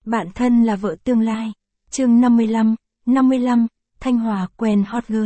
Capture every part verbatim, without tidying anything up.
Bạn thân là vợ tương lai. Chương năm mươi lăm, năm mươi lăm, Thanh Hòa quen hot girl.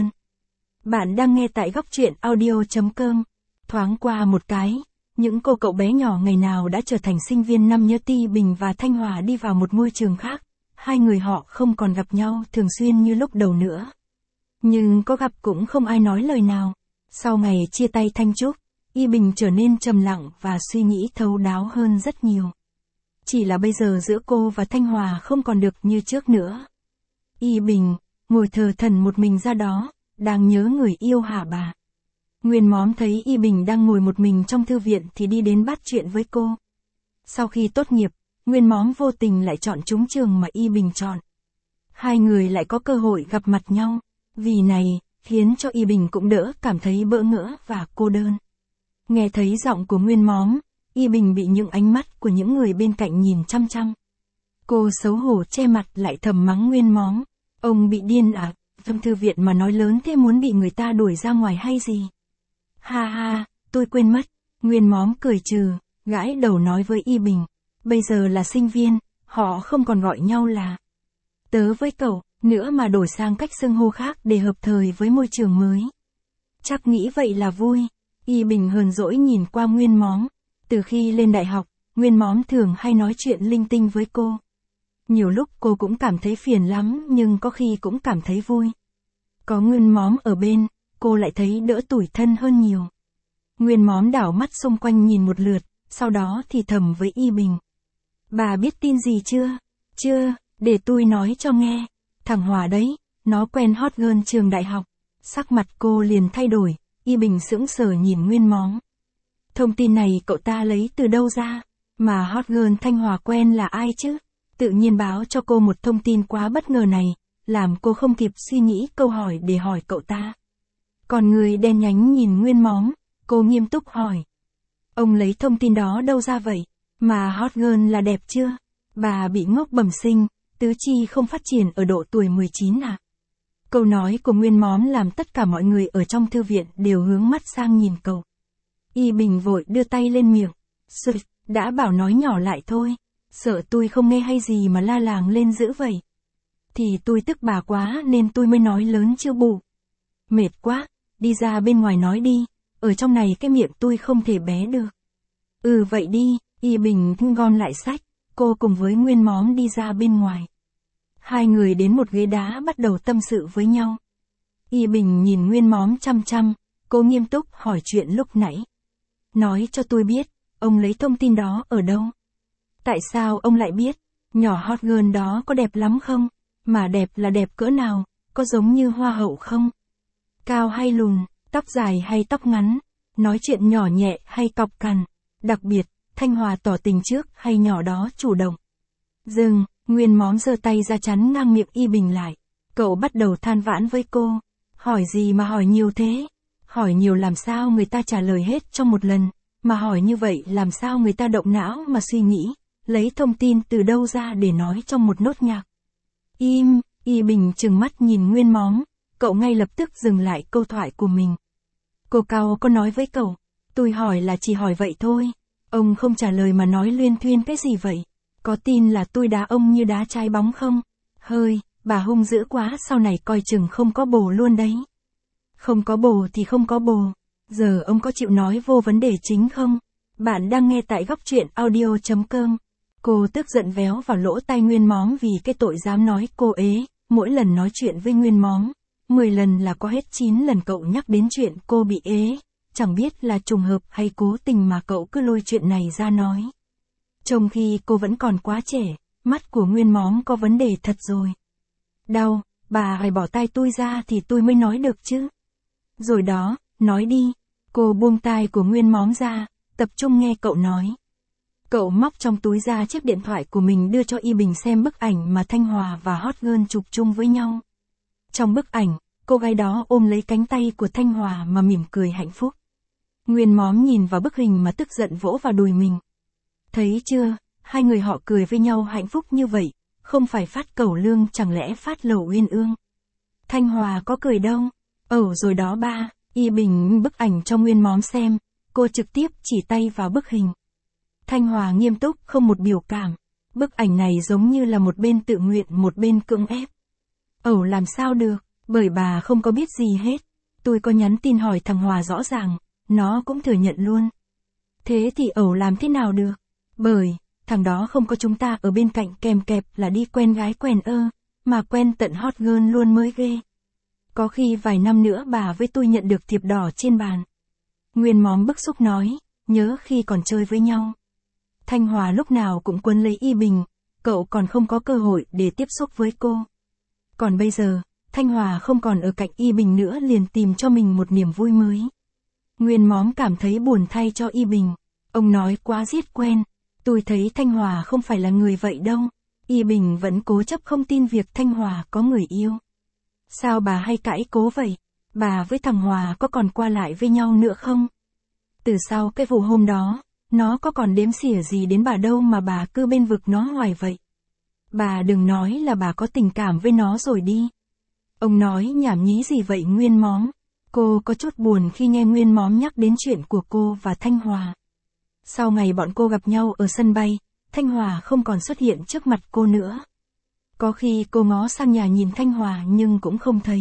Bạn đang nghe tại góc truyện audio chấm com. Thoáng qua một cái, những cô cậu bé nhỏ ngày nào đã trở thành sinh viên năm nhớ Ti Bình và Thanh Hòa đi vào một môi trường khác. Hai người họ không còn gặp nhau thường xuyên như lúc đầu nữa. Nhưng có gặp cũng không ai nói lời nào. Sau ngày chia tay Thanh Trúc, Y Bình trở nên trầm lặng và suy nghĩ thấu đáo hơn rất nhiều. Chỉ là bây giờ giữa cô và Thanh Hòa không còn được như trước nữa. Y Bình, ngồi thờ thần một mình ra đó, đang nhớ người yêu hả bà? Nguyên Móm thấy Y Bình đang ngồi một mình trong thư viện thì đi đến bắt chuyện với cô. Sau khi tốt nghiệp, Nguyên Móm vô tình lại chọn trúng trường mà Y Bình chọn. Hai người lại có cơ hội gặp mặt nhau, vì này, khiến cho Y Bình cũng đỡ cảm thấy bỡ ngỡ và cô đơn. Nghe thấy giọng của Nguyên Móm, Y Bình bị những ánh mắt của những người bên cạnh nhìn chăm chăm. Cô xấu hổ che mặt lại thầm mắng Nguyên Móm. Ông bị điên à, trong thư viện mà nói lớn thế muốn bị người ta đuổi ra ngoài hay gì? Ha ha, tôi quên mất. Nguyên Móm cười trừ, gãi đầu nói với Y Bình. Bây giờ là sinh viên, họ không còn gọi nhau là tớ với cậu, nữa mà đổi sang cách xưng hô khác để hợp thời với môi trường mới. Chắc nghĩ vậy là vui. Y Bình hờn dỗi nhìn qua Nguyên Móm. Từ khi lên đại học, Nguyên Móm thường hay nói chuyện linh tinh với cô. Nhiều lúc cô cũng cảm thấy phiền lắm nhưng có khi cũng cảm thấy vui. Có Nguyên Móm ở bên, cô lại thấy đỡ tủi thân hơn nhiều. Nguyên Móm đảo mắt xung quanh nhìn một lượt, sau đó thì thầm với Y Bình. Bà biết tin gì chưa? Chưa, để tôi nói cho nghe. Thằng Hòa đấy, nó quen hot girl trường đại học. Sắc mặt cô liền thay đổi, Y Bình sững sờ nhìn Nguyên Móm. Thông tin này cậu ta lấy từ đâu ra? Mà hot girl Thanh Hòa quen là ai chứ? Tự nhiên báo cho cô một thông tin quá bất ngờ này, làm cô không kịp suy nghĩ câu hỏi để hỏi cậu ta. Còn người đen nhánh nhìn Nguyên Móm, cô nghiêm túc hỏi. Ông lấy thông tin đó đâu ra vậy? Mà hot girl là đẹp chưa? Bà bị ngốc bẩm sinh, tứ chi không phát triển ở độ tuổi mười chín à? Câu nói của Nguyên Móm làm tất cả mọi người ở trong thư viện đều hướng mắt sang nhìn cậu. Y Bình vội đưa tay lên miệng. Sực, đã bảo nói nhỏ lại thôi. Sợ tôi không nghe hay gì mà la làng lên dữ vậy. Thì tôi tức bà quá nên tôi mới nói lớn chưa bù. Mệt quá, đi ra bên ngoài nói đi. Ở trong này cái miệng tôi không thể bé được. Ừ vậy đi, Y Bình gom lại sách. Cô cùng với Nguyên Móm đi ra bên ngoài. Hai người đến một ghế đá bắt đầu tâm sự với nhau. Y Bình nhìn Nguyên Móm chăm chăm. Cô nghiêm túc hỏi chuyện lúc nãy. Nói cho tôi biết, ông lấy thông tin đó ở đâu? Tại sao ông lại biết? Nhỏ hot girl đó có đẹp lắm không? Mà đẹp là đẹp cỡ nào? Có giống như hoa hậu không? Cao hay lùn, tóc dài hay tóc ngắn? Nói chuyện nhỏ nhẹ hay cọc cằn? Đặc biệt, Thanh Hòa tỏ tình trước hay nhỏ đó chủ động? Dừng, Nguyên Móm giơ tay ra chắn ngang miệng Y Bình lại. Cậu bắt đầu than vãn với cô. Hỏi gì mà hỏi nhiều thế? Hỏi nhiều làm sao người ta trả lời hết trong một lần, mà hỏi như vậy làm sao người ta động não mà suy nghĩ, lấy thông tin từ đâu ra để nói trong một nốt nhạc. Im, Y Bình trừng mắt nhìn Nguyên Móm, cậu ngay lập tức dừng lại câu thoại của mình. Cô Cao có nói với cậu, tôi hỏi là chỉ hỏi vậy thôi, ông không trả lời mà nói luyên thuyên cái gì vậy, có tin là tôi đá ông như đá trái bóng không? Hơi, bà hung dữ quá sau này coi chừng không có bồ luôn đấy. Không có bồ thì không có bồ. Giờ ông có chịu nói vô vấn đề chính không? Bạn đang nghe tại góc truyện audio chấm com. Cô tức giận véo vào lỗ tai Nguyên Móm vì cái tội dám nói cô ế. Mỗi lần nói chuyện với Nguyên Móm, mười lần là có hết chín lần cậu nhắc đến chuyện cô bị ế. Chẳng biết là trùng hợp hay cố tình mà cậu cứ lôi chuyện này ra nói. Trong khi cô vẫn còn quá trẻ, mắt của Nguyên Móm có vấn đề thật rồi. Đau, bà hãy bỏ tay tôi ra thì tôi mới nói được chứ. Rồi đó, nói đi. Cô buông tai của Nguyên Móm ra, tập trung nghe cậu nói. Cậu móc trong túi ra chiếc điện thoại của mình đưa cho Y Bình xem bức ảnh mà Thanh Hòa và hot girl chụp chung với nhau. Trong bức ảnh, cô gái đó ôm lấy cánh tay của Thanh Hòa mà mỉm cười hạnh phúc. Nguyên Móm nhìn vào bức hình mà tức giận vỗ vào đùi mình. Thấy chưa, hai người họ cười với nhau hạnh phúc như vậy, không phải phát cẩu lương chẳng lẽ phát lẩu uyên ương. Thanh Hòa có cười đâu. Ồ rồi đó ba, Y Bình bức ảnh cho Nguyên Móm xem, cô trực tiếp chỉ tay vào bức hình. Thanh Hòa nghiêm túc không một biểu cảm. Bức ảnh này giống như là một bên tự nguyện một bên cưỡng ép. Ẩu làm sao được, bởi bà không có biết gì hết. Tôi có nhắn tin hỏi thằng Hòa rõ ràng, nó cũng thừa nhận luôn. Thế thì ẩu làm thế nào được? Bởi, thằng đó không có chúng ta ở bên cạnh kèm kẹp là đi quen gái quen ơ, mà quen tận hot girl luôn mới ghê. Có khi vài năm nữa bà với tôi nhận được thiệp đỏ trên bàn. Nguyên Móm bức xúc nói, nhớ khi còn chơi với nhau. Thanh Hòa lúc nào cũng quấn lấy Y Bình, cậu còn không có cơ hội để tiếp xúc với cô. Còn bây giờ, Thanh Hòa không còn ở cạnh Y Bình nữa liền tìm cho mình một niềm vui mới. Nguyên Móm cảm thấy buồn thay cho Y Bình. Ông nói quá giết quen. Tôi thấy Thanh Hòa không phải là người vậy đâu. Y Bình vẫn cố chấp không tin việc Thanh Hòa có người yêu. Sao bà hay cãi cố vậy? Bà với thằng Hòa có còn qua lại với nhau nữa không? Từ sau cái vụ hôm đó, nó có còn đếm xỉa gì đến bà đâu mà bà cứ bên vực nó hoài vậy. Bà đừng nói là bà có tình cảm với nó rồi đi. Ông nói nhảm nhí gì vậy Nguyên Móm? Cô có chút buồn khi nghe Nguyên Móm nhắc đến chuyện của cô và Thanh Hòa. Sau ngày bọn cô gặp nhau ở sân bay, Thanh Hòa không còn xuất hiện trước mặt cô nữa. Có khi cô ngó sang nhà nhìn Thanh Hòa nhưng cũng không thấy.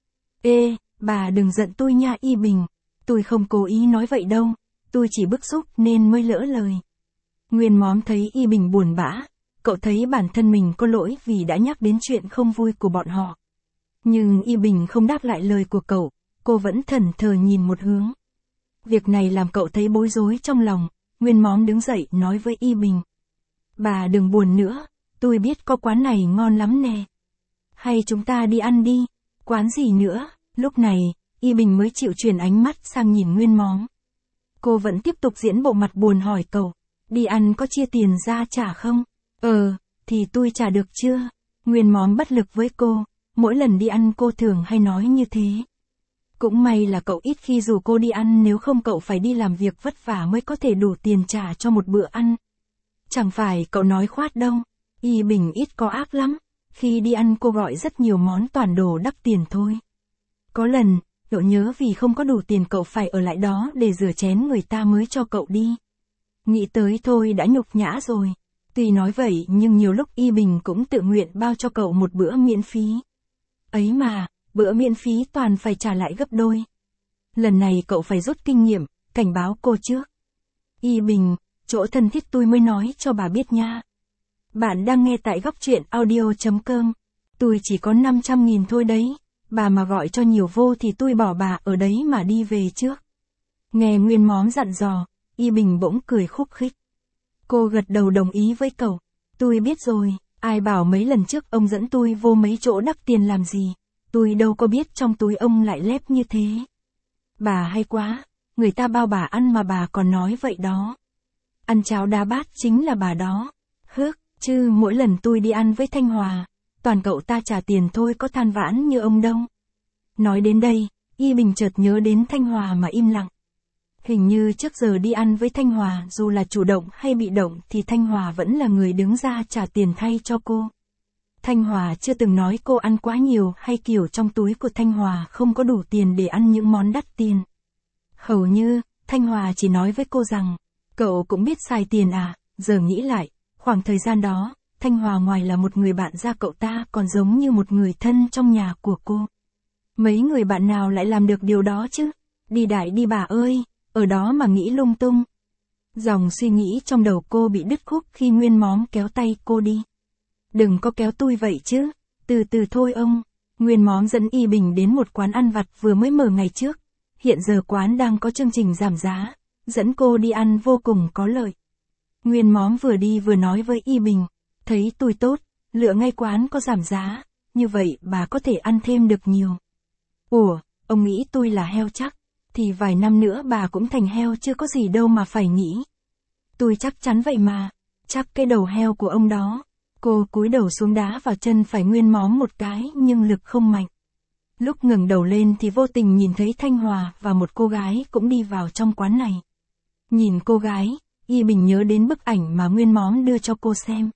Ê, bà đừng giận tôi nha Y Bình. Tôi không cố ý nói vậy đâu. Tôi chỉ bức xúc nên mới lỡ lời. Nguyên Móm thấy Y Bình buồn bã. Cậu thấy bản thân mình có lỗi vì đã nhắc đến chuyện không vui của bọn họ. Nhưng Y Bình không đáp lại lời của cậu. Cô vẫn thẫn thờ nhìn một hướng. Việc này làm cậu thấy bối rối trong lòng. Nguyên Móm đứng dậy nói với Y Bình. Bà đừng buồn nữa. Tôi biết có quán này ngon lắm nè. Hay chúng ta đi ăn đi. Quán gì nữa? Lúc này, Y Bình mới chịu chuyển ánh mắt sang nhìn Nguyên Móm. Cô vẫn tiếp tục diễn bộ mặt buồn hỏi cậu. Đi ăn có chia tiền ra trả không? Ờ, thì tôi trả được chưa? Nguyên Móm bất lực với cô. Mỗi lần đi ăn cô thường hay nói như thế. Cũng may là cậu ít khi rủ cô đi ăn, nếu không cậu phải đi làm việc vất vả mới có thể đủ tiền trả cho một bữa ăn. Chẳng phải cậu nói khoát đâu. Y Bình ít có ác lắm. Khi đi ăn cô gọi rất nhiều món toàn đồ đắt tiền thôi. Có lần, cậu nhớ vì không có đủ tiền cậu phải ở lại đó để rửa chén người ta mới cho cậu đi. Nghĩ tới thôi đã nhục nhã rồi. Tuy nói vậy nhưng nhiều lúc Y Bình cũng tự nguyện bao cho cậu một bữa miễn phí. Ấy mà, bữa miễn phí toàn phải trả lại gấp đôi. Lần này cậu phải rút kinh nghiệm, cảnh báo cô trước. Y Bình, chỗ thân thiết tôi mới nói cho bà biết nha. Bạn đang nghe tại góc truyện audio chấm com. Tôi chỉ có năm trăm nghìn thôi đấy. Bà mà gọi cho nhiều vô thì tôi bỏ bà ở đấy mà đi về trước. Nghe Nguyên Móm dặn dò, Y Bình bỗng cười khúc khích. Cô gật đầu đồng ý với cậu. Tôi biết rồi, ai bảo mấy lần trước ông dẫn tôi vô mấy chỗ đắt tiền làm gì. Tôi đâu có biết trong túi ông lại lép như thế. Bà hay quá, người ta bao bà ăn mà bà còn nói vậy đó. Ăn cháo đá bát chính là bà đó. Hước, chứ mỗi lần tôi đi ăn với Thanh Hòa, toàn cậu ta trả tiền thôi có than vãn như ông đâu. Nói đến đây, Y Bình chợt nhớ đến Thanh Hòa mà im lặng. Hình như trước giờ đi ăn với Thanh Hòa dù là chủ động hay bị động thì Thanh Hòa vẫn là người đứng ra trả tiền thay cho cô. Thanh Hòa chưa từng nói cô ăn quá nhiều hay kiểu trong túi của Thanh Hòa không có đủ tiền để ăn những món đắt tiền. Hầu như, Thanh Hòa chỉ nói với cô rằng, cậu cũng biết xài tiền à, giờ nghĩ lại, khoảng thời gian đó, Thanh Hòa ngoài là một người bạn ra cậu ta còn giống như một người thân trong nhà của cô. Mấy người bạn nào lại làm được điều đó chứ? Đi đại đi bà ơi, ở đó mà nghĩ lung tung. Dòng suy nghĩ trong đầu cô bị đứt khúc khi Nguyên Móm kéo tay cô đi. Đừng có kéo tôi vậy chứ, từ từ thôi ông. Nguyên Móm dẫn Y Bình đến một quán ăn vặt vừa mới mở ngày trước. Hiện giờ quán đang có chương trình giảm giá, dẫn cô đi ăn vô cùng có lợi. Nguyên Móm vừa đi vừa nói với Y Bình, thấy tôi tốt, lựa ngay quán có giảm giá, như vậy bà có thể ăn thêm được nhiều. Ủa, ông nghĩ tôi là heo chắc, thì vài năm nữa bà cũng thành heo chứ có gì đâu mà phải nghĩ. Tôi chắc chắn vậy mà, chắc cái đầu heo của ông đó. Cô cúi đầu xuống đá vào chân phải Nguyên Móm một cái nhưng lực không mạnh. Lúc ngẩng đầu lên thì vô tình nhìn thấy Thanh Hòa và một cô gái cũng đi vào trong quán này. Nhìn cô gái, Y Bình nhớ đến bức ảnh mà Nguyên Móm đưa cho cô xem.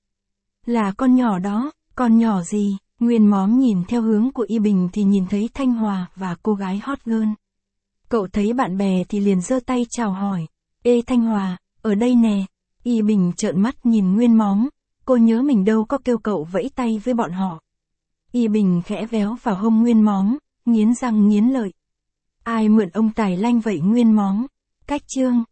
Là con nhỏ đó, con nhỏ gì? Nguyên Móm nhìn theo hướng của Y Bình thì nhìn thấy Thanh Hòa và cô gái hot girl. Cậu thấy bạn bè thì liền giơ tay chào hỏi. Ê Thanh Hòa, ở đây nè. Y Bình trợn mắt nhìn Nguyên Móm. cô nhớ mình đâu có kêu cậu vẫy tay với bọn họ. Y Bình khẽ véo vào hông Nguyên Móng, nghiến răng nghiến lợi. Ai mượn ông Tài Lanh vậy Nguyên Móng? Cách chương.